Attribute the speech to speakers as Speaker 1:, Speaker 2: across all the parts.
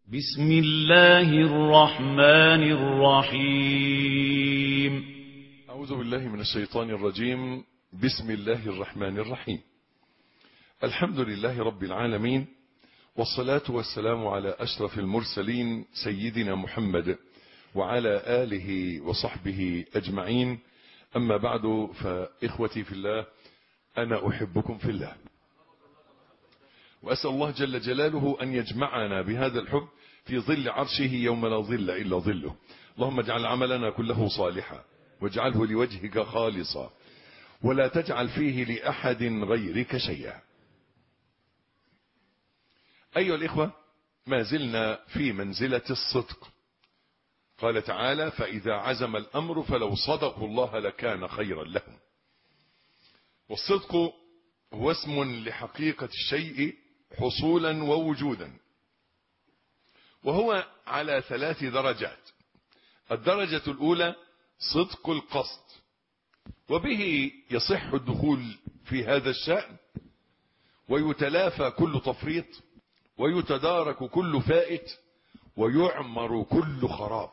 Speaker 1: بسم الله الرحمن الرحيم.
Speaker 2: أعوذ بالله من الشيطان الرجيم. بسم الله الرحمن الرحيم. الحمد لله رب العالمين، والصلاة والسلام على أشرف المرسلين سيدنا محمد وعلى آله وصحبه أجمعين. أما بعد، فإخوتي في الله، أنا أحبكم في الله، وأسأل الله جل جلاله أن يجمعنا بهذا الحب في ظل عرشه يوم لا ظل إلا ظله. اللهم اجعل عملنا كله صالحا، واجعله لوجهك خالصا، ولا تجعل فيه لأحد غيرك شيئا. أيها الإخوة، ما زلنا في منزلة الصدق. قال تعالى: فإذا عزم الأمر فلو صدقوا الله لكان خيرا لهم. والصدق هو اسم لحقيقة الشيء حصولا ووجودا، وهو على 3 درجات. الدرجة الأولى صدق القصد، وبه يصح الدخول في هذا الشأن، ويتلافى كل تفريط، ويتدارك كل فائت، ويعمر كل خراب.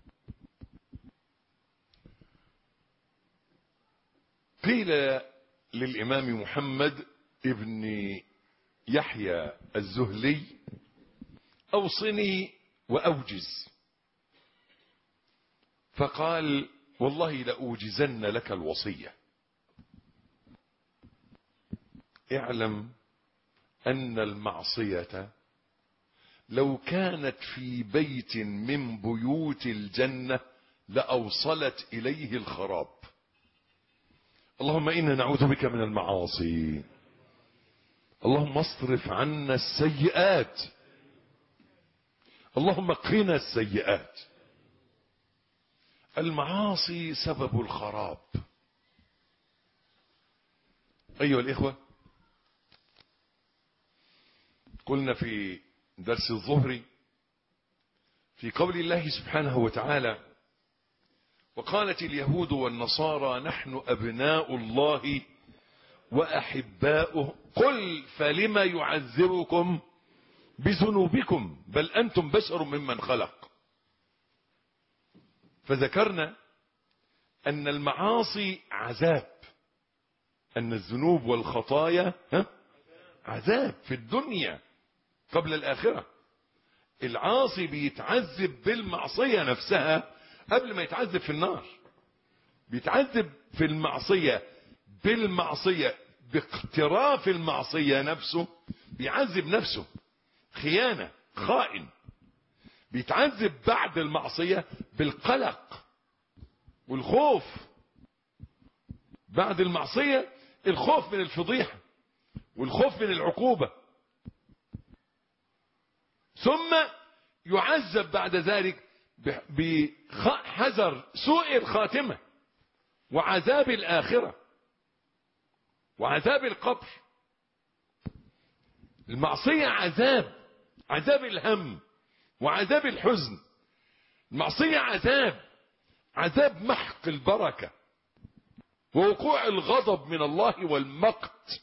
Speaker 2: قيل للإمام محمد ابن يحيى الزهلي: أوصني وأوجز. فقال: والله لأوجزن لك الوصية. اعلم أن المعصية لو كانت في بيت من بيوت الجنة لأوصلت إليه الخراب. اللهم إنا نعوذ بك من المعاصي. اللهم اصرف عنا السيئات. اللهم قنا السيئات. المعاصي سبب الخراب. أيها الإخوة، قلنا في درس الظهر في قول الله سبحانه وتعالى: وقالت اليهود والنصارى نحن أبناء الله وأحباؤه قل فلم يعذبكم بذنوبكم بل أنتم بشر ممن خلق. فذكرنا أن المعاصي عذاب، أن الذنوب والخطايا عذاب في الدنيا قبل الآخرة. العاصي بيتعذب بالمعصية نفسها قبل ما يتعذب في النار. بيتعذب في المعصية بالمعصية، باقتراف المعصية نفسه بيعذب نفسه، خيانة، خائن. بيتعذب بعد المعصية بالقلق والخوف. بعد المعصية الخوف من الفضيحة والخوف من العقوبة، ثم يعذب بعد ذلك بحذر سوء الخاتمة وعذاب الآخرة وعذاب القبر. المعصية عذاب، عذاب الهم وعذاب الحزن. المعصية عذاب محق البركة ووقوع الغضب من الله والمقت.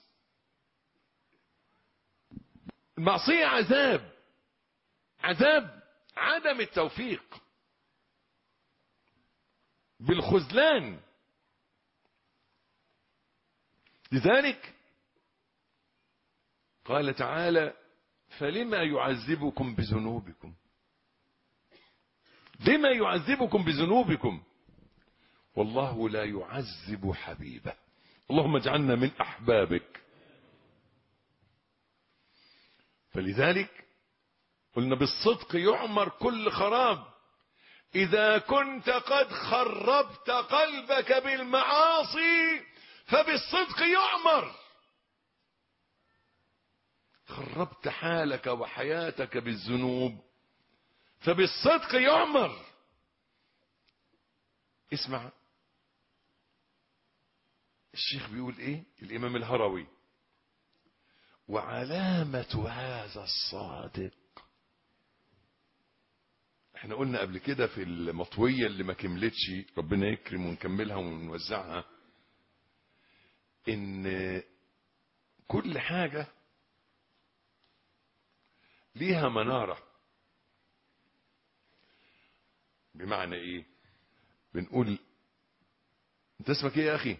Speaker 2: المعصية عذاب عدم التوفيق بالخذلان. لذلك قال تعالى: فلما يعذبكم بذنوبكم. لما يعذبكم بذنوبكم والله لا يعذب حبيبه. اللهم اجعلنا من أحبابك. فلذلك قلنا بالصدق يعمر كل خراب. إذا كنت قد خربت قلبك بالمعاصي فبالصدق يعمر. خربت حالك وحياتك بالذنوب فبالصدق يعمر. اسمع الشيخ بيقول ايه الإمام الهروي: وعلامة هذا الصادق. احنا قلنا قبل كده في المطوية اللي ما كملتش، ربنا يكرم ونكملها ونوزعها، ان كل حاجة ليها منارة. بمعنى ايه؟ بنقول انت اسمك ايه يا اخي؟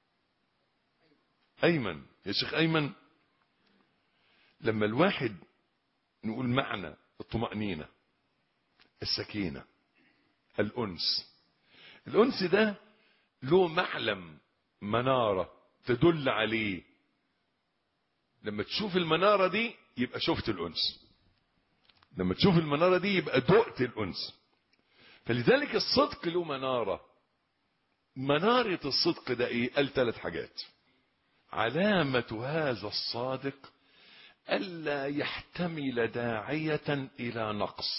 Speaker 2: ايمن. يا شيخ ايمن، لما الواحد نقول معنى الطمأنينة، السكينة، الأنس. الأنس ده له معلم، منارة تدل عليه. لما تشوف المنارة دي يبقى شفت الأنس، لما تشوف المنارة دي يبقى دقت الأنس. فلذلك الصدق له منارة. منارة الصدق ده ايه؟ قال 3 حاجات. علامة هذا الصادق ألا يحتمل داعية إلى نقص،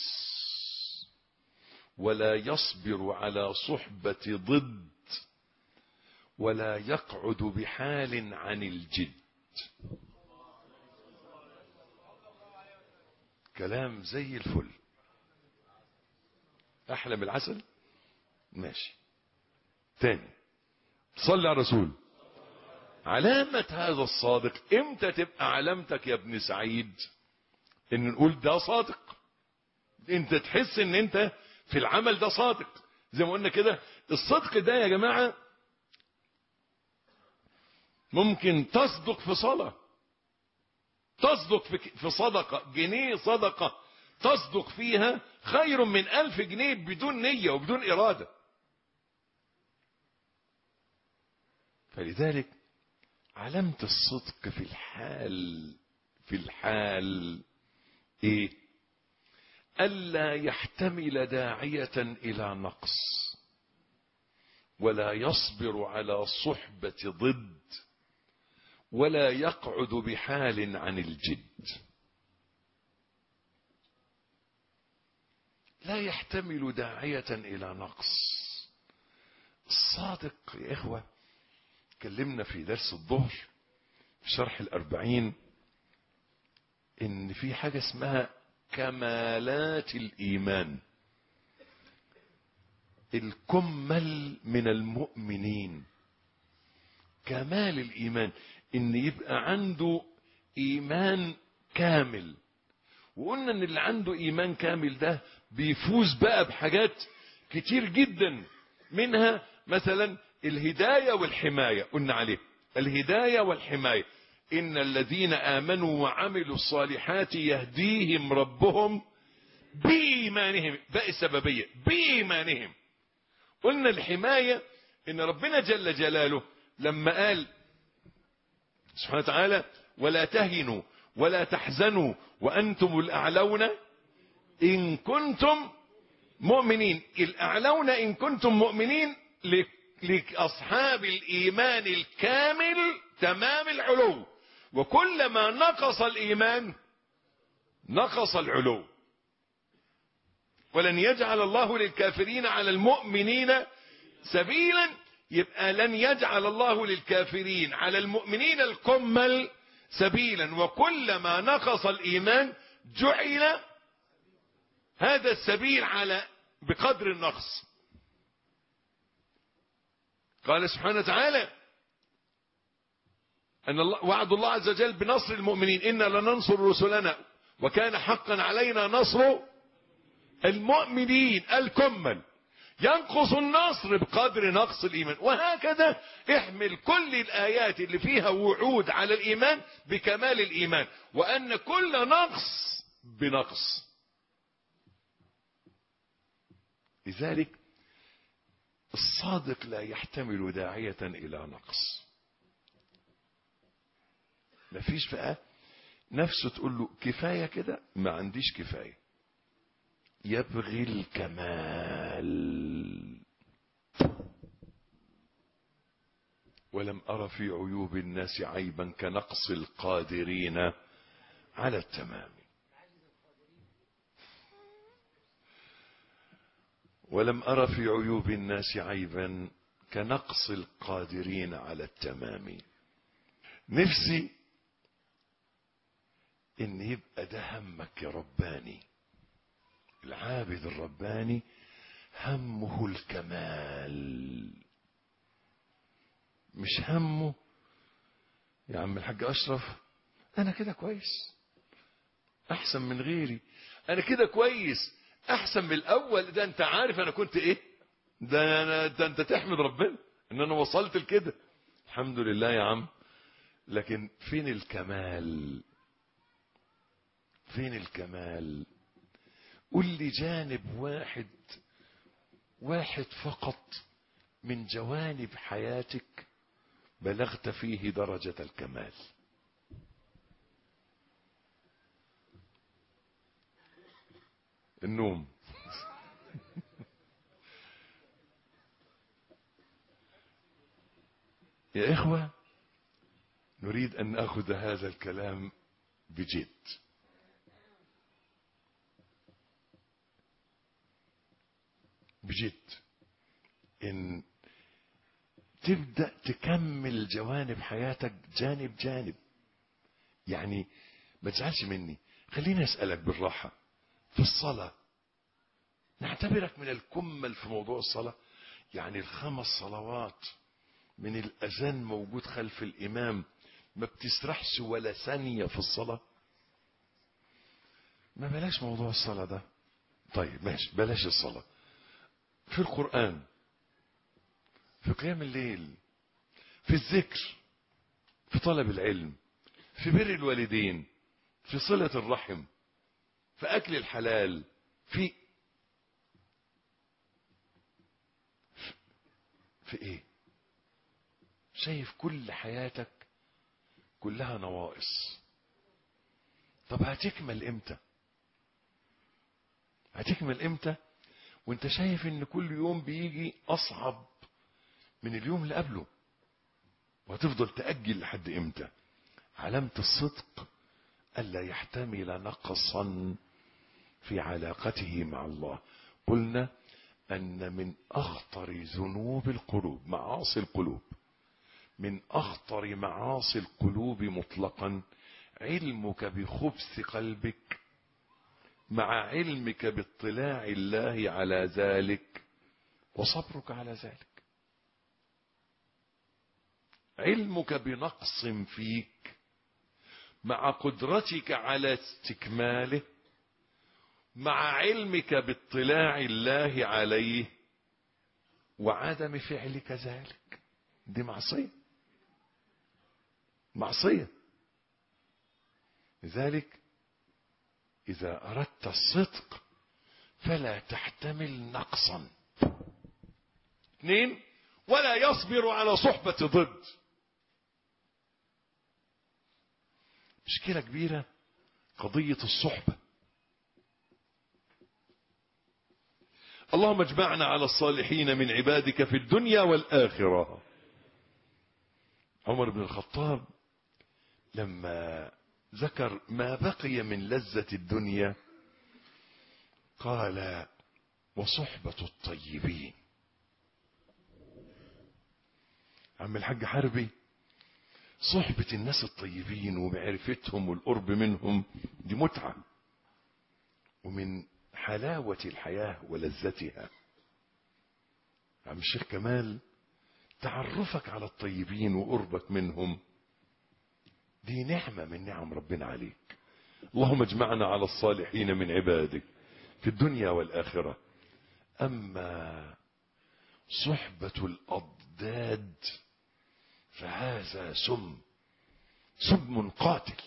Speaker 2: ولا يصبر على صحبة ضد، ولا يقعد بحال عن الجد. كلام زي الفل، أحلى من العسل. ماشي. تاني، صلي على الرسول. علامة هذا الصادق، امتى تبقى علامتك يا ابن سعيد ان نقول ده صادق؟ انت تحس ان انت في العمل ده صادق. زي ما قلنا كده، الصدق ده يا جماعة ممكن تصدق في صلاة، تصدق في صدقة، جنيه صدقة تصدق فيها خير من 1000 جنيه بدون نية وبدون إرادة. فلذلك علامة الصدق في الحال ايه؟ ألا يحتمل داعية إلى نقص، ولا يصبر على صحبة ضد، ولا يقعد بحال عن الجد. لا يحتمل داعية إلى نقص. الصادق يا إخوة، تكلمنا في درس الظهر في شرح 40 إن في حاجة اسمها كمالات الإيمان. الكمل من المؤمنين، كمال الإيمان إن يبقى عنده إيمان كامل. وقلنا إن اللي عنده إيمان كامل ده بيفوز بقى بحاجات كتير جدا، منها مثلا الهداية والحماية. قلنا عليه الهداية والحماية. إن الذين آمنوا وعملوا الصالحات يهديهم ربهم بإيمانهم. باقي السببية بإيمانهم. قلنا الحماية إن ربنا جل جلاله لما قال سبحانه وتعالى ولا تهنوا ولا تحزنوا وأنتم الأعلون إن كنتم مؤمنين. الأعلون إن كنتم مؤمنين لأصحاب الإيمان الكامل تمام العلو. وكلما نقص الإيمان نقص العلو. ولن يجعل الله للكافرين على المؤمنين سبيلا. يبقى لن يجعل الله للكافرين على المؤمنين الكمل سبيلا. وكلما نقص الإيمان جعل هذا السبيل على بقدر النقص. قال سبحانه وتعالى أن الله وعد الله عز وجل بنصر المؤمنين. إنا لننصر رسلنا وكان حقا علينا نصر المؤمنين الكمل. ينقص النصر بقدر نقص الإيمان. وهكذا احمل كل الآيات اللي فيها وعود على الإيمان بكمال الإيمان، وأن كل نقص بنقص. لذلك الصادق لا يحتمل داعية إلى نقص. مفيش بقى نفسه تقول له كفاية كده، ما عنديش كفاية. يبغي الكمال. ولم أر في عيوب الناس عيبا كنقص القادرين على التمام. ولم أر في عيوب الناس عيبا كنقص القادرين على التمام. نفسي ان يبقى ده همك يا رباني. العابد الرباني همه الكمال، مش همه يا عم الحاج أشرف انا كده كويس احسن من غيري، انا كده كويس احسن من الاول. ده انت عارف انا كنت ايه؟ ده انت تحمد ربنا ان انا وصلت لكده. الحمد لله يا عم. لكن فين الكمال؟ فين الكمال؟ قل لي جانب واحد فقط من جوانب حياتك بلغت فيه درجة الكمال. النوم. يا إخوة، نريد أن نأخذ هذا الكلام بجد. بجد. إن تبدأ تكمل جوانب حياتك جانب جانب. يعني ما تزعلش مني، خليني أسألك بالراحة. في الصلاة نعتبرك من الكمل في موضوع الصلاة. يعني ال5 صلوات من الأذان موجود خلف الإمام، ما بتسرحش ولا ثانية في الصلاة. ما بلاش موضوع الصلاة ده. طيب ماشي، بلاش الصلاة. في القرآن، في قيام الليل، في الذكر، في طلب العلم، في بر الوالدين، في صلة الرحم، في أكل الحلال، في إيه؟ شايف كل حياتك كلها نواقص. طب هتكمل امتى؟ هتكمل امتى وانت شايف ان كل يوم بيجي اصعب من اليوم اللي قبله؟ وهتفضل تأجل لحد امتى؟ علامة الصدق ألا يحتمل نقصا في علاقته مع الله. قلنا أن من أخطر ذنوب القلوب معاصي القلوب، من أخطر معاصي القلوب مطلقا علمك بخبث قلبك مع علمك باطلاع الله على ذلك وصبرك على ذلك. علمك بنقص فيك مع قدرتك على استكماله مع علمك باطلاع الله عليه وعدم فعلك ذلك. دي معصية. معصية. لذلك إذا أردت الصدق فلا تحتمل نقصا. 2، ولا يصبر على صحبة ضد. مشكلة كبيرة قضية الصحبة. اللهم اجمعنا على الصالحين من عبادك في الدنيا والآخرة. عمر بن الخطاب لما ذكر ما بقي من لذة الدنيا قال وصحبة الطيبين. عم الحاج حربي، صحبة الناس الطيبين ومعرفتهم والقرب منهم دي متعة ومن حلاوة الحياة ولذتها. عم الشيخ كمال، تعرفك على الطيبين وقربك منهم دي نعمة من نعم ربنا عليك. اللهم اجمعنا على الصالحين من عبادك في الدنيا والآخرة. أما صحبة الأضداد فهذا سم قاتل.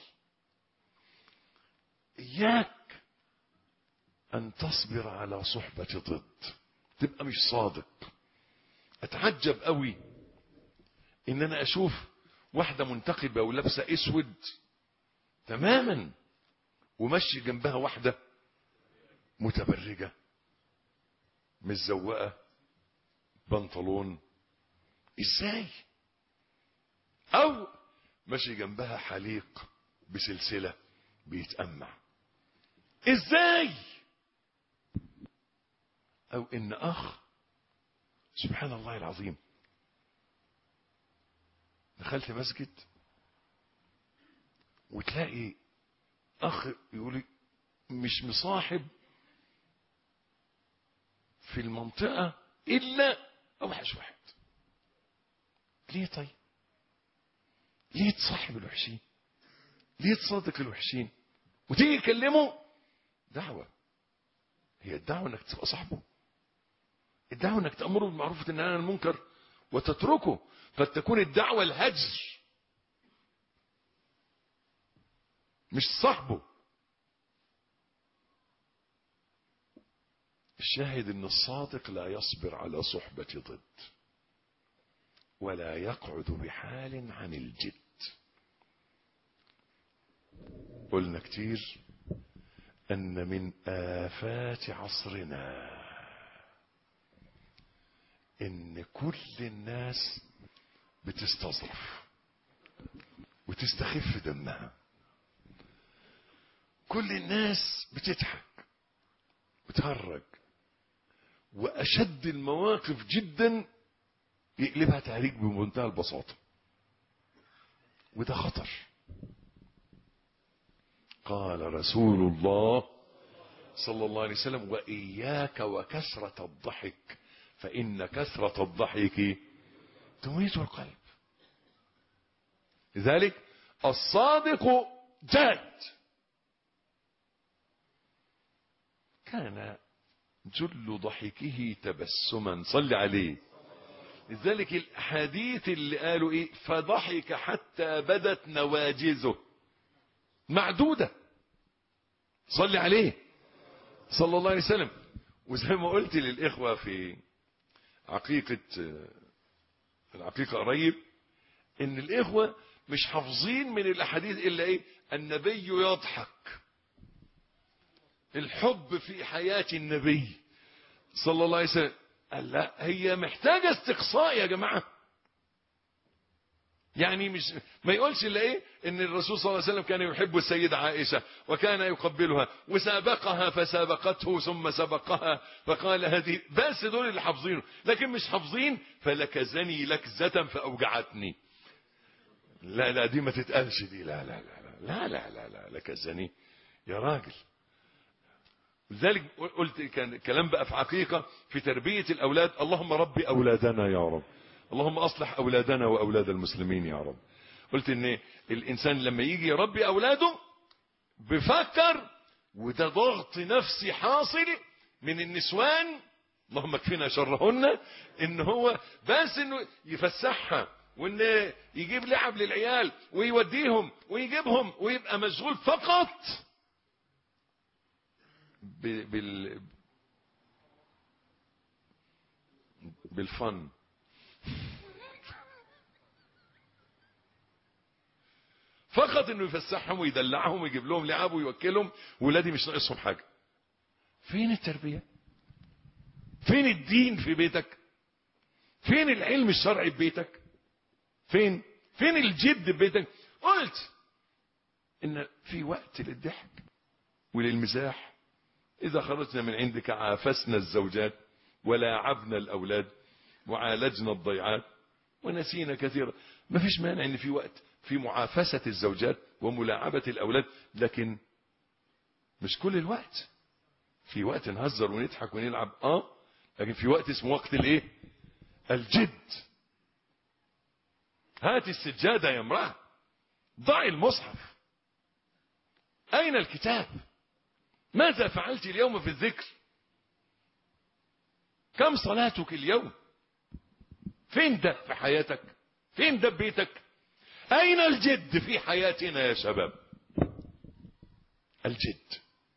Speaker 2: إياك أن تصبر على صحبة ضد، تبقى مش صادق. أتعجب قوي إن أنا أشوف واحدة منتقبة ولابسة أسود تماما ومشي جنبها واحدة متبرجة متزوقة بنطلون. إزاي؟ أو مشي جنبها حليق بسلسلة بيتأمع. إزاي؟ أو إن أخ، سبحان الله العظيم، دخلت مسجد وتلاقي أخ يقول مش مصاحب في المنطقة إلا أوحش واحد. ليه طيب؟ ليه تصاحب الوحشين؟ ليه تصادق الوحشين؟ وتيجي تكلمه دعوة. هي الدعوة انك تبقى صاحبه، الدعوة انك تأمره بالمعروف وتنهى عن المنكر وتتركه. قد تكون الدعوة الهجر، مش صاحبه. الشاهد ان الصادق لا يصبر على صحبة ضد، ولا يقعد بحال عن الجد. قلنا كتير ان من آفات عصرنا ان كل الناس بتستظرف وتستخف دمها، كل الناس بتضحك وتهرج، واشد المواقف جدا يقلبها تهريج بمنتهى البساطة، وده خطر. قال رسول الله صلى الله عليه وسلم: وإياك وكثرة الضحك فإن كثرة الضحك تميت القلب. لذلك الصادق جاد. كان جل ضحكه تبسما، صل عليه. لذلك الحديث اللي قالوا ايه: فضحك حتى بدت نواجزه معدودة، صل عليه صلى الله عليه وسلم. وزي ما قلت للإخوة في العقيقة قريب، ان الإخوة مش حافظين من الأحاديث إلا ايه: النبي يضحك، الحب في حياة النبي صلى الله عليه وسلم. قال لا، هي محتاجة استقصاء يا جماعة. يعني مش ما يقولش الا ايه: ان الرسول صلى الله عليه وسلم كان يحب السيدة عائشة وكان يقبلها وسابقها فسابقته ثم سبقها فقال هذه، بس دول اللي حافظينه. لكن مش حافظين فلكزني لكزة فأوجعتني. لا لا، دي ما تتقالش دي، لا لا لا لا لا لا لا، لكزني يا راجل. لذلك قلت كان كلام بقى في عقيقة في تربية الأولاد: اللهم ربي أولادنا يا رب، اللهم أصلح أولادنا وأولاد المسلمين يا رب. قلت إن الإنسان لما يجي يربي أولاده بفكر، وده ضغط نفسي حاصل من النسوان، اللهم اكفينا شرهن، إن هو بس إنه يفسحها وإن يجيب لعب للعيال ويوديهم ويجيبهم ويبقى مشغول فقط بالفن. فقط انه يفسحهم ويدلعهم ويجيب لهم لعب ويوكلهم، ولادي مش ناقصهم حاجة. فين التربية؟ فين الدين في بيتك؟ فين العلم الشرعي في بيتك؟ فين الجد في بيتك؟ قلت ان في وقت للضحك وللمزاح. اذا خرجنا من عندك عافسنا الزوجات ولاعبنا الاولاد وعالجنا الضيعات ونسينا كثيرا. ما فيش مانع ان في وقت في معافسة الزوجات وملاعبة الاولاد، لكن مش كل الوقت. في وقت نهزر ونضحك ونلعب، لكن في وقت اسمه وقت الايه؟ الجد. هات السجادة يا امرأة، ضعي المصحف. اين الكتاب؟ ماذا فعلت اليوم في الذكر؟ كم صلاتك اليوم؟ فين ده في حياتك؟ فين ده ببيتك؟ اين الجد في حياتنا يا شباب؟ الجد،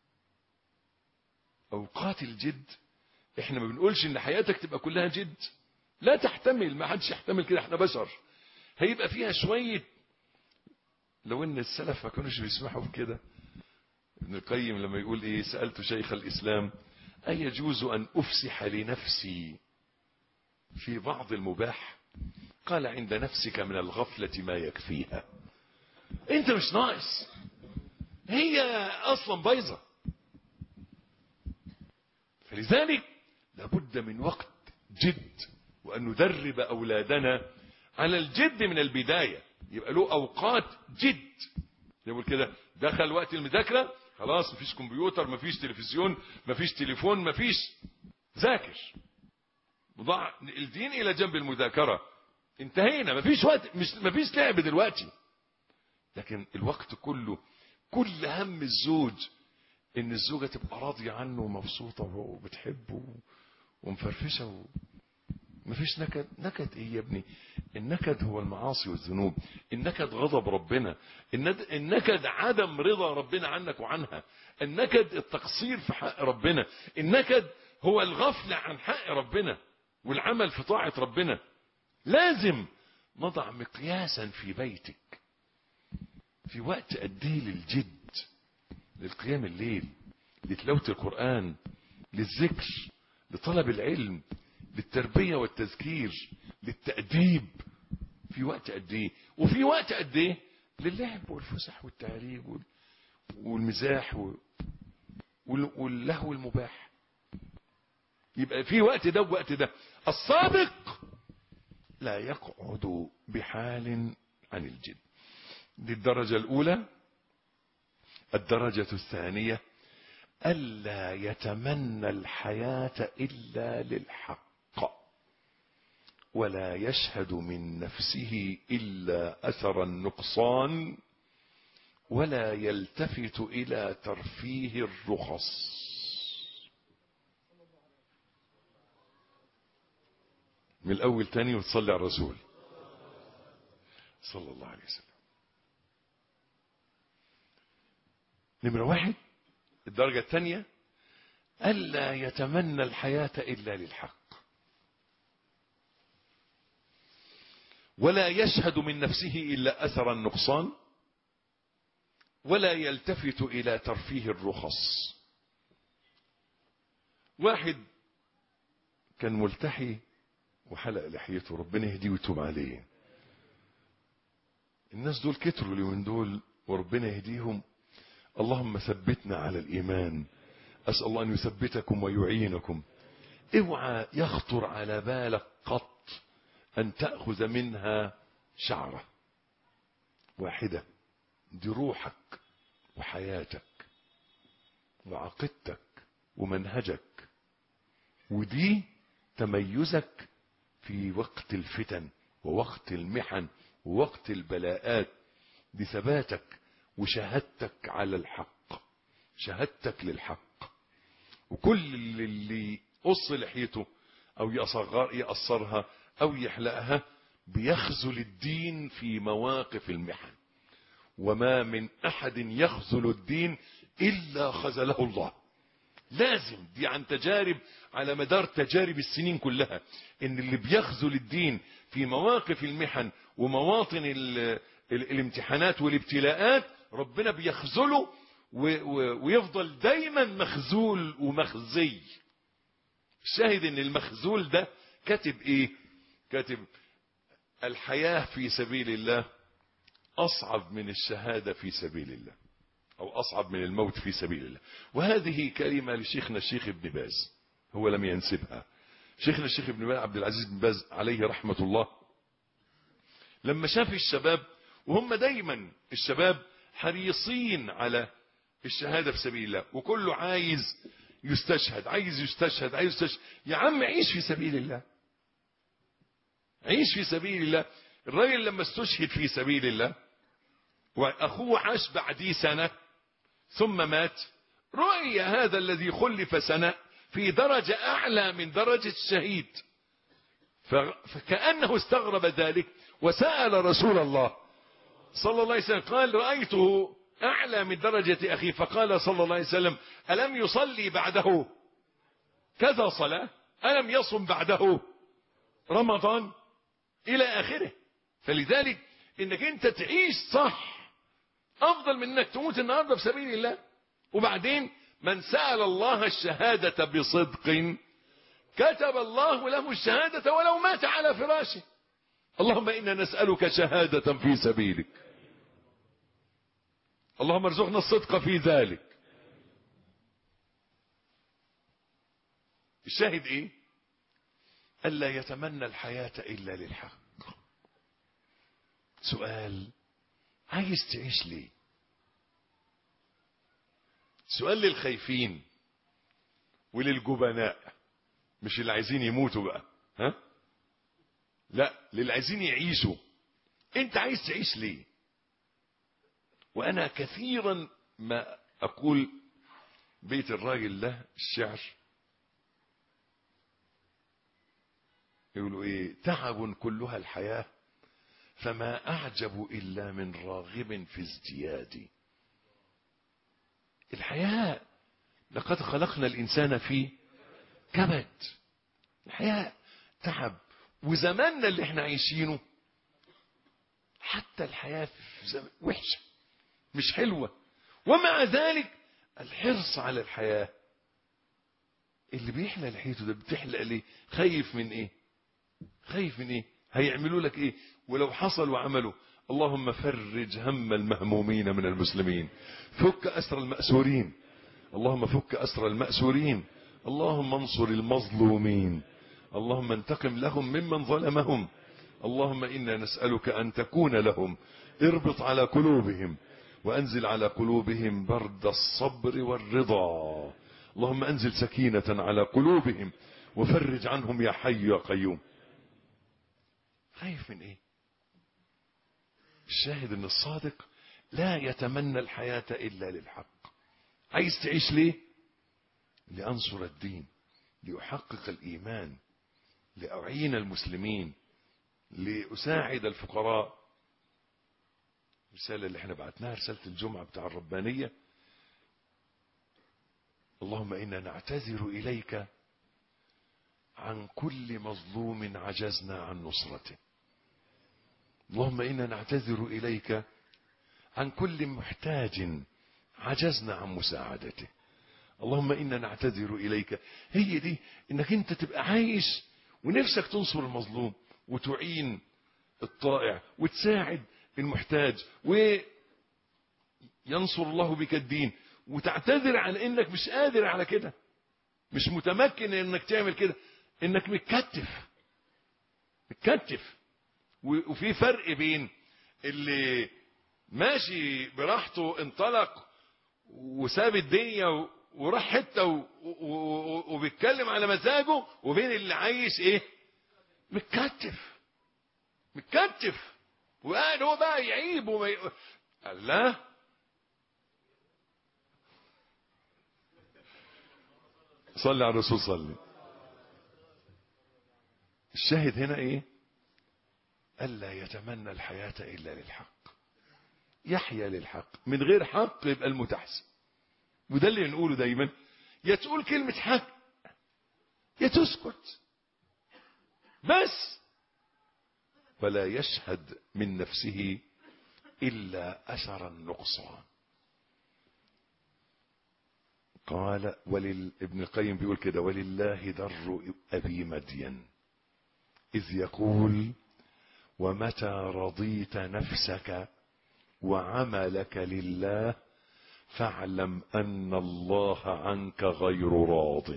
Speaker 2: اوقات الجد. احنا ما بنقولش ان حياتك تبقى كلها جد، لا تحتمل، ما حدش يحتمل كده، احنا بشر. هيبقى فيها شوية، لو ان السلف ما كانوش بيسمحوا بكده. ابن القيم لما يقول ايه: سألت شيخ الاسلام: ايجوز ان افسح لنفسي في بعض المباح؟ قال: عند نفسك من الغفلة ما يكفيها. انت مش ناقص، هي اصلا بايظة. فلذلك لابد من وقت جد، وان ندرب اولادنا على الجد من البداية. يبقى له اوقات جد. يقول كده: دخل وقت المذاكرة، خلاص مفيش كمبيوتر، مفيش تلفزيون، مفيش تليفون، مفيش، ذاكر، وضع الدين الى جنب المذاكرة، انتهينا. مفيش وقت، مفيش لعب دلوقتي. لكن الوقت كله، كل هم الزوج ان الزوجة تبقى راضية عنه ومبسوطة وبتحبه ومفرفشة مفيش نكد. نكد ايه يا ابني؟ النكد هو المعاصي والذنوب، النكد غضب ربنا، النكد عدم رضا ربنا عنك وعنها، النكد التقصير في حق ربنا، النكد هو الغفلة عن حق ربنا والعمل في طاعة ربنا. لازم نضع مقياسا في بيتك في وقت قد ايه للجد، للقيام الليل، لتلاوة القرآن، للذكر، لطلب العلم، للتربية والتذكير، للتأديب. في وقت قد ايه؟ وفي وقت قد ايه للعب والفسح والتهريج والمزاح واللهو المباح. يبقى في وقت ده ووقت ده. الصادق لا يقعد بحال عن الجد. دي الدرجة الأولى. الدرجة الثانية ألا يتمنى الحياة إلا للحق، ولا يشهد من نفسه إلا أثر النقصان، ولا يلتفت إلى ترفيه الرخص. من الأول تاني وتصلي على الرسول صلى الله عليه وسلم. نمرة واحد، الدرجة الثانية ألا يتمنى الحياة إلا للحق، ولا يشهد من نفسه إلا أثر النقصان، ولا يلتفت إلى ترفيه الرخص. واحد كان ملتحي وحلق لحيته، ربنا يهديه ويتوب عليه. الناس دول كتروا اليومين دول وربنا يهديهم. اللهم ثبتنا على الإيمان. أسأل الله أن يثبتكم ويعينكم. اوعى يخطر على بالك قط أن تأخذ منها شعرة واحدة. دي روحك وحياتك وعقيدتك ومنهجك، ودي تميزك في وقت الفتن ووقت المحن ووقت البلاءات. دي ثباتك وشهادتك على الحق، شهادتك للحق. وكل اللي يقص لحيته او يقصرها او يحلقها بيخذل الدين في مواقف المحن. وما من احد يخذل الدين الا خذله الله. لازم دي عن تجارب على مدار تجارب السنين كلها، ان اللي بيخذل الدين في مواقف المحن ومواطن الامتحانات والابتلاءات ربنا بيخذله ويفضل دايما مخذول ومخزي. الشاهد ان المخذول ده كاتب ايه؟ كاتب الحياة في سبيل الله اصعب من الشهادة في سبيل الله، او اصعب من الموت في سبيل الله. وهذه كلمة لشيخنا الشيخ ابن باز، هو لم ينسبها. شيخنا الشيخ ابن باز عبد العزيز بن باز عليه رحمة الله، لما شاف الشباب وهم دايما الشباب حريصين على الشهادة في سبيل الله، وكله عايز يستشهد عايز يستشهد عايز يستشهد. يا عم عيش في سبيل الله، عيش في سبيل الله. الراجل لما استشهد في سبيل الله واخوه عاش بعديه سنة ثم مات، رؤي هذا الذي خلف سنة في درجة اعلى من درجة الشهيد، فكأنه استغرب ذلك وسأل رسول الله صلى الله عليه وسلم، قال رأيته أعلى من درجة أخي، فقال صلى الله عليه وسلم ألم يصلي بعده كذا صلاة، ألم يصم بعده رمضان، إلى آخره. فلذلك إنك أنت تعيش صح أفضل من إنك تموت النهاردة في سبيل الله. وبعدين من سأل الله الشهادة بصدق كتب الله له الشهادة ولو مات على فراشه. اللهم إنا نسألك شهادة في سبيلك، اللهم ارزقنا الصدق في ذلك. الشاهد ايه؟ ألا يتمنى الحياة إلا للحق. سؤال، عايز تعيش ليه؟ سؤال للخايفين وللجبناء، مش اللي عايزين يموتوا بقى، ها؟ لا، للي عايزين يعيشوا. انت عايز تعيش ليه؟ وانا كثيرا ما اقول بيت الراجل ده الشعر يقولوا ايه؟ تعب كلها الحياة فما اعجب الا من راغب في ازدياد. الحياة لقد خلقنا الانسان في كبد. الحياة تعب. وزماننا اللي احنا عايشينه حتى الحياة في وحشة مش حلوة، ومع ذلك الحرص على الحياة. اللي بيحلق لحيته ده بتحلق ليه؟ خايف من ايه؟ خايف من ايه؟ هيعملوا لك ايه؟ ولو حصل وعملوا، اللهم فرج هم المهمومين من المسلمين، فك أسر المأسورين، اللهم فك أسر المأسورين، اللهم انصر المظلومين، اللهم انتقم لهم ممن ظلمهم، اللهم إنا نسألك أن تكون لهم، اربط على قلوبهم وأنزل على قلوبهم برد الصبر والرضا، اللهم أنزل سكينة على قلوبهم وفرج عنهم يا حي يا قيوم. خايف من ايه؟ الشاهد ان الصادق لا يتمنى الحياة الا للحق. عايز تعيش ليه؟ لأنصر الدين، لأحقق الإيمان، لأعين المسلمين، لأساعد الفقراء. رسالة اللي احنا بعتناها رسالة الجمعة بتاع الربانية، اللهم إنا نعتذر إليك عن كل مظلوم عجزنا عن نصرته، اللهم إنا نعتذر إليك عن كل محتاج عجزنا عن مساعدته، اللهم إنا نعتذر إليك. هي دي إنك أنت تبقى عايش ونفسك تنصر المظلوم وتعين الطائع وتساعد المحتاج وينصر الله بك الدين، وتعتذر على إنك مش قادر على كده، مش متمكن إنك تعمل كده، إنك متكتف. وفي فرق بين اللي ماشي براحته انطلق وساب الدنيا وراح حته وبيتكلم على مزاجه، وبين اللي عايش ايه؟ متكتف وقاعد هو بقى يعيب الله. صلي على الرسول صلي. الشاهد هنا ايه؟ ألا يتمنى الحياة إلا للحق، يحيا للحق. من غير حق يبقى المتحسن. وده اللي نقوله دايما، يا تقول كلمة حق يا تسكت بس، ولا يشهد من نفسه إلا أثر النقصان. قال ابن القيم بيقول كده: ولله در أبي مدين إذ يقول: ومتى رضيت نفسك وعملك لله فاعلم أن الله عنك غير راض.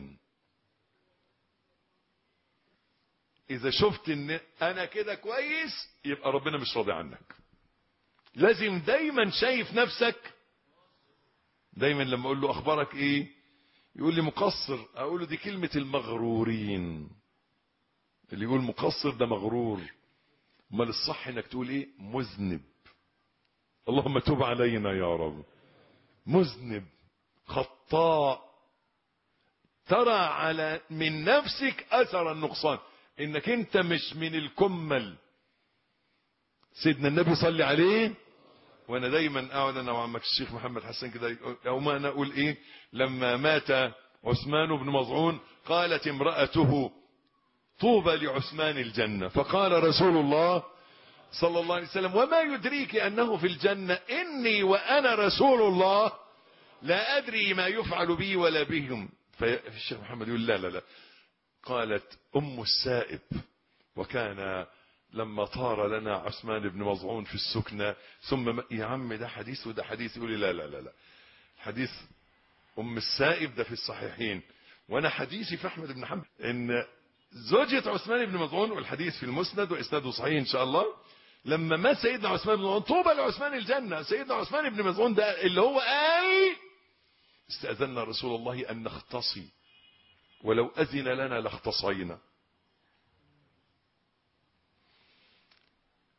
Speaker 2: إذا شفت إن أنا كده كويس يبقى ربنا مش راضي عنك. لازم دايما شايف نفسك. دايما لما أقول له أخبارك إيه يقول لي مقصر، أقول له دي كلمة المغرورين. اللي يقول مقصر ده مغرور. امال الصح انك تقول ايه؟ مذنب. اللهم تب علينا يا رب. مذنب خطاء. ترى على من نفسك اثر النقصان، انك انت مش من الكمل. سيدنا النبي صلي عليه. وانا دايما اقعد انا وعمك الشيخ محمد حسن كده يوم انا اقول ايه؟ لما مات عثمان بن مظعون قالت امرأته: طوبى لعثمان الجنة. فقال رسول الله صلى الله عليه وسلم: وما يدريك أنه في الجنة؟ إني وأنا رسول الله لا أدري ما يفعل بي ولا بهم. فالشيخ محمد يقول: لا. قالت أم السائب: وكان لما طار لنا عثمان بن مظعون في السكنة ثم يا عم ده حديث وده حديث. يقول لي لا حديث أم السائب ده في الصحيحين، وأنا حديثي في أحمد بن حنبل إن زوجة عثمان بن مظعون، والحديث في المسند وإسناده صحيح إن شاء الله، لما مات سيدنا عثمان بن مظعون طوبى لعثمان الجنة. سيدنا عثمان بن مظعون ده اللي هو قال: استأذنا رسول الله أن نختصي ولو أذن لنا لاختصينا.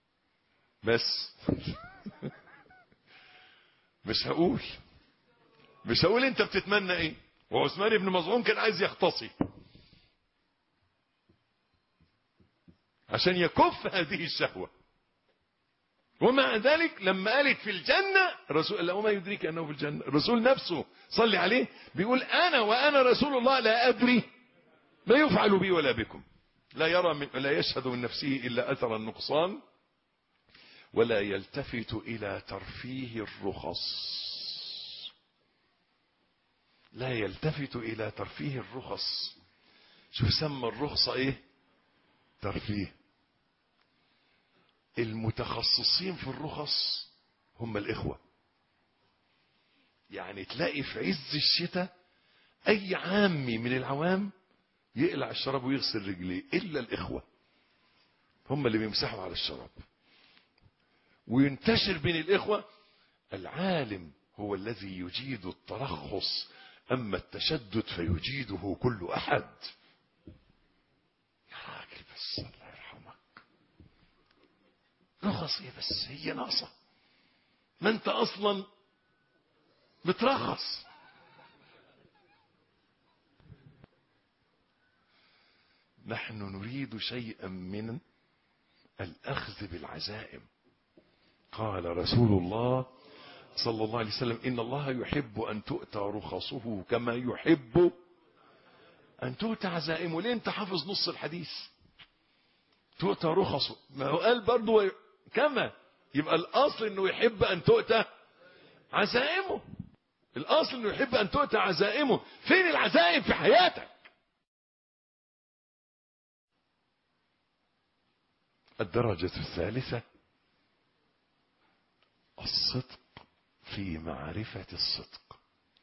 Speaker 2: بس مش هقول مش هقول انت بتتمنى ايه. وعثمان بن مظعون كان عايز يختصي عشان يكف هذه الشهوة. ومع ذلك لما قالت في الجنة، الرسول قال وما يدريك أنه في الجنة. الرسول نفسه صلي عليه بيقول وأنا رسول الله لا أدري ما يفعل بي ولا بكم. لا يشهد من نفسه إلا أثر النقصان ولا يلتفت إلى ترفيه الرخص. لا يلتفت إلى ترفيه الرخص. شوف سمى الرخصة إيه؟ ترفيه. المتخصصين في الرخص هم الإخوة. يعني تلاقي في عز الشتاء أي عامي من العوام يقلع الشراب ويغسل رجليه، إلا الإخوة هم اللي بيمسحوا على الشراب. وينتشر بين الإخوة العالم هو الذي يجيد الترخص، أما التشدد فيجيده كل أحد. يا راجل بس الله يرحمك، رخص ايه بس؟ هي ناقصة؟ ما انت اصلا بترخص. نحن نريد شيئا من الأخذ بالعزائم. قال رسول الله صلى الله عليه وسلم إن الله يحب أن تؤتى رخصه كما يحب أن تؤتى عزائمه. ليه انت حافظ نص الحديث؟ تؤتى رخصه، ما هو قال برضو كما، يبقى الأصل أنه يحب أن تؤتى عزائمه. الأصل أنه يحب أن تؤتى عزائمه. فين العزائم في حياتك؟ الدرجة الثالثة الصدق في معرفة الصدق.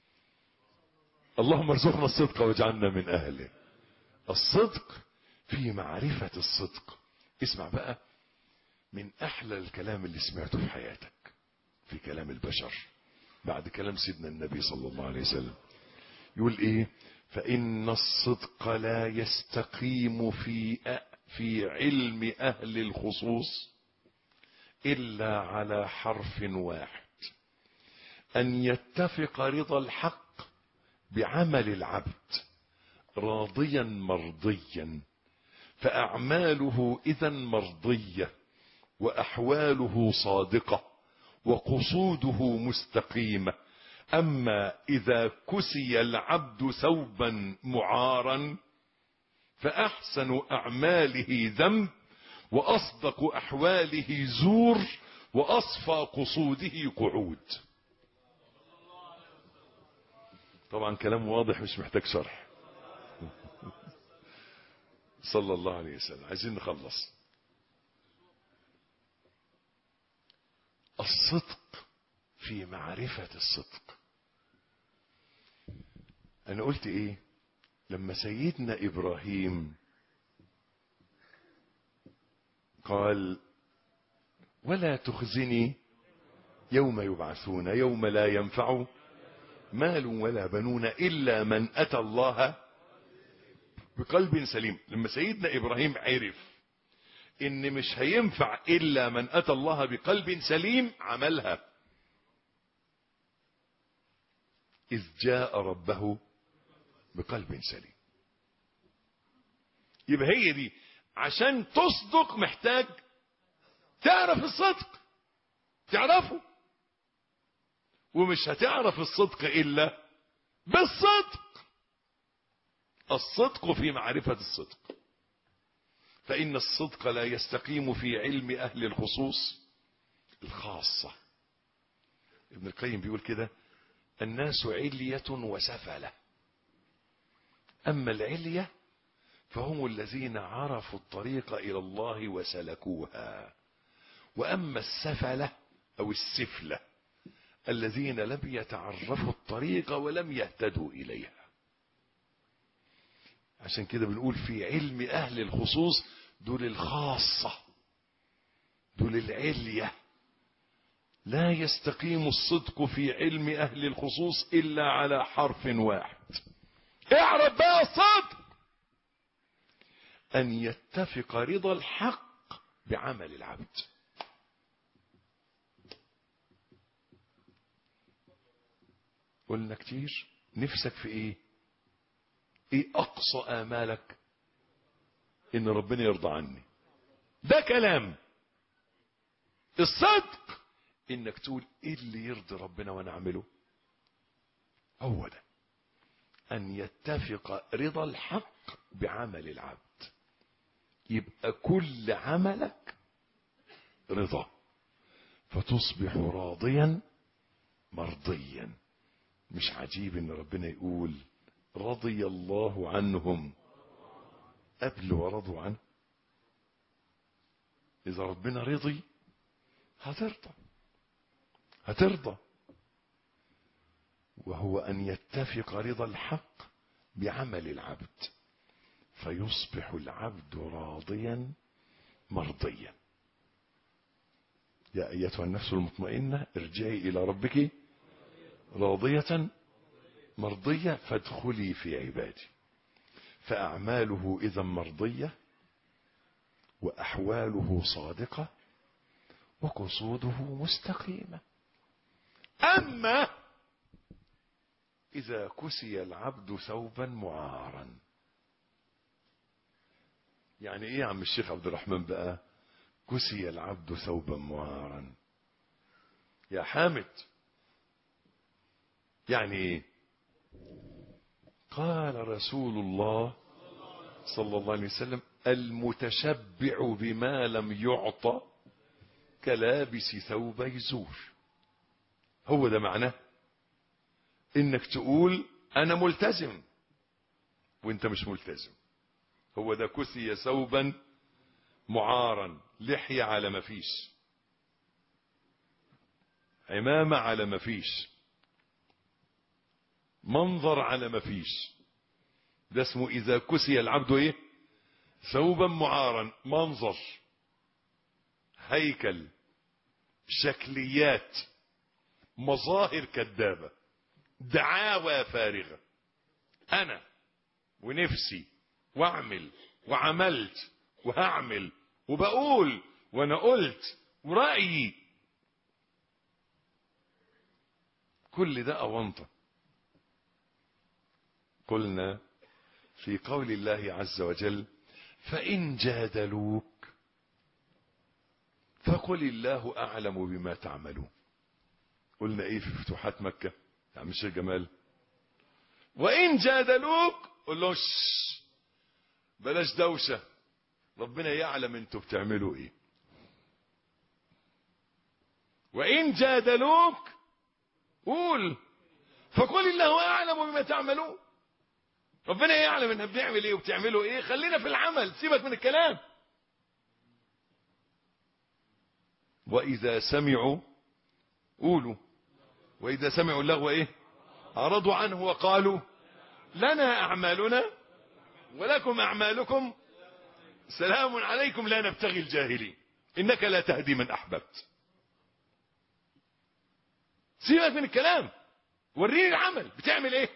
Speaker 2: اللهم ارزقنا الصدق واجعلنا من أهله. الصدق في معرفة الصدق. اسمع بقى من أحلى الكلام اللي سمعته في حياتك في كلام البشر بعد كلام سيدنا النبي صلى الله عليه وسلم. يقول إيه؟ فإن الصدق لا يستقيم في علم أهل الخصوص إلا على حرف واحد: أن يتفق رضا الحق بعمل العبد راضيا مرضيا، فأعماله إذا مرضية وأحواله صادقة وقصوده مستقيمة. أما إذا كسي العبد ثوبا معارا فأحسن أعماله ذنب وأصدق أحواله زور وأصفى قصوده قعود. طبعا كلام واضح مش محتاج شرح. صلى الله عليه وسلم. عايزين نخلص. الصدق في معرفة الصدق. أنا قلت إيه لما سيدنا إبراهيم قال ولا تخزني يوم يبعثون يوم لا ينفع مال ولا بنون إلا من أتى الله بقلب سليم. لما سيدنا إبراهيم عرف إن مش هينفع إلا من أتى الله بقلب سليم عملها. إذ جاء ربه بقلب سليم. يبقى هي دي. عشان تصدق محتاج تعرف الصدق، تعرفه. ومش هتعرف الصدق إلا بالصدق. الصدق في معرفة الصدق. فإن الصدق لا يستقيم في علم أهل الخصوص الخاصة. ابن القيم بيقول كده: الناس علية وسفلة، أما العلية فهم الذين عرفوا الطريق إلى الله وسلكوها، وأما السفلة أو السفلة الذين لم يتعرفوا الطريق ولم يهتدوا إليها. عشان كده بنقول في علم أهل الخصوص دول الخاصة، دول العلية. لا يستقيم الصدق في علم أهل الخصوص إلا على حرف واحد. اعرف بقى الصدق: أن يتفق رضا الحق بعمل العبد. قلنا كتير. نفسك في ايه؟ ايه اقصى امالك؟ ان ربنا يرضى عني. ده كلام. الصدق انك تقول ايه اللي يرضي ربنا وانا اعمله. هو ده ان يتفق رضا الحق بعمل العبد. يبقى كل عملك رضا، فتصبح راضيا مرضيا. مش عجيب ان ربنا يقول رضي الله عنهم قبل ورضوا عنه. اذا ربنا رضي هترضى. وهو ان يتفق رضا الحق بعمل العبد فيصبح العبد راضيا مرضيا. يا ايتها النفس المطمئنة ارجعي الى ربك راضية مرضية فادخلي في عبادي. فأعماله إذا مرضية، وأحواله صادقة، وقصوده مستقيمة. أما إذا كسي العبد ثوبا معارا. يعني إيه يا عم الشيخ عبد الرحمن بقى كسي العبد ثوبا معارا؟ يا حامد يعني إيه؟ قال رسول الله صلى الله عليه وسلم المتشبع بما لم يعطى كلابس ثوبي زور. هو ده معناه انك تقول انا ملتزم وانت مش ملتزم. هو ده كسي ثوبا معارا. لحية على ما فيش، عمامة على ما فيش، منظر على ما فيش. ده اسمه اذا كسي العبد ايه؟ ثوبا معارا. منظر، هيكل، شكليات، مظاهر كذابة، دعاوى فارغة. انا ونفسي واعمل وعملت وهعمل وبقول وانا قلت ورأيي، كل ده أونطة. قلنا في قول الله عز وجل فإن جادلوك فقل الله أعلم بما تعملون. قلنا ايه في فتوحات مكة يا عم الشيخ جمال؟ وإن جادلوك قل له بلاش دوشة، ربنا يعلم انتوا بتعملوا ايه. وإن جادلوك قول فقل الله أعلم بما تعملون. ربنا يعلم ان بنعمل ايه وبتعملوا ايه. خلينا في العمل، سيبك من الكلام. وإذا سمعوا قولوا وإذا سمعوا اللغو ايه؟ أعرضوا عنه وقالوا لنا أعمالنا ولكم أعمالكم سلام عليكم لا نبتغي الجاهلين إنك لا تهدي من أحببت. سيبك من الكلام، وريني العمل بتعمل ايه.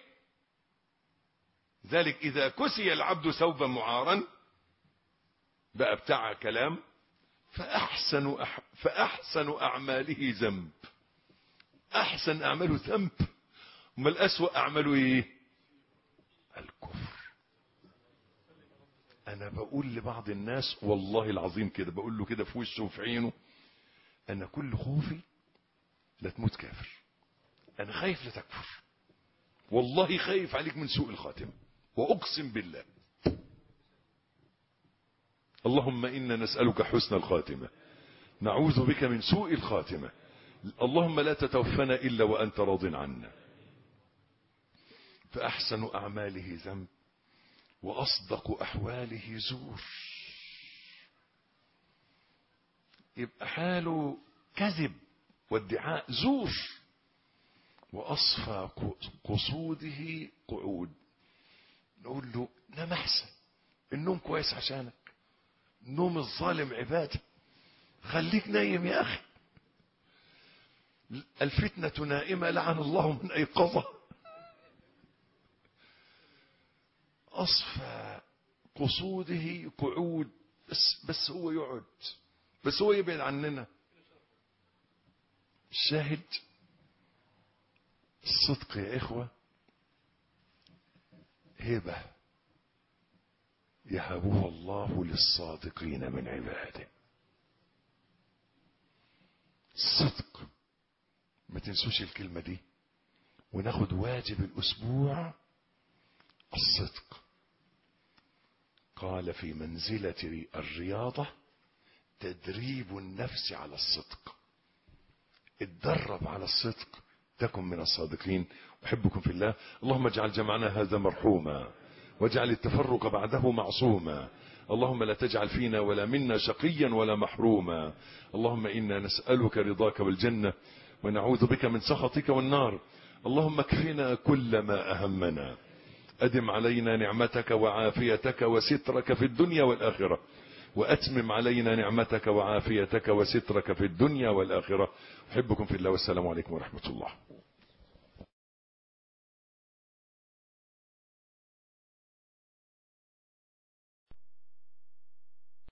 Speaker 2: ذلك إذا كسي العبد ثوبا معارا بقى بتاع كلام فأحسن أعماله ذنب. أحسن أعماله ذنب. ما الأسوأ أعماله إيه؟ الكفر. أنا بقول لبعض الناس والله العظيم كده، بقول له كده في وشه وفي عينه، أنا كل خوفي لا تموت كافر. أنا خايف لا تكفر، والله خايف عليك من سوء الخاتمة، وأقسم بالله. اللهم إنا نسألك حسن الخاتمة، نعوذ بك من سوء الخاتمة. اللهم لا تتوفنا إلا وأنت راض عنا. فأحسن أعماله ذنب وأصدق أحواله زور. يبقى حاله كذب وادعاء زور. وأصفى قصوده قعود. نقول له نام أحسن، النوم كويس عشانك، نوم الظالم عبادة، خليك نايم يا أخي. الفتنة نائمة لعن الله من أيقظة. أصفى قصوده قعود. بس هو يقعد، بس هو يبعد عننا. الشاهد الصدق يا إخوة هبة يهبها الله للصادقين من عباده. الصدق، ما تنسوش الكلمة دي. وناخد واجب الأسبوع الصدق. قال في منزلة الرياضة تدريب النفس على الصدق. اتدرب على الصدق تكن من الصادقين. أحبكم في الله. اللهم اجعل جمعنا هذا مرحوما واجعل التفرق بعده معصوما. اللهم لا تجعل فينا ولا منا شقيا ولا محروما. اللهم إنا نسألك رضاك والجنة ونعوذ بك من سخطك والنار. اللهم اكفنا كل ما أهمنا. أدم علينا نعمتك وعافيتك وسترك في الدنيا والآخرة، وأتمم علينا نعمتك وعافيتك وسترك في الدنيا والآخرة. أحبكم في الله والسلام عليكم ورحمة الله.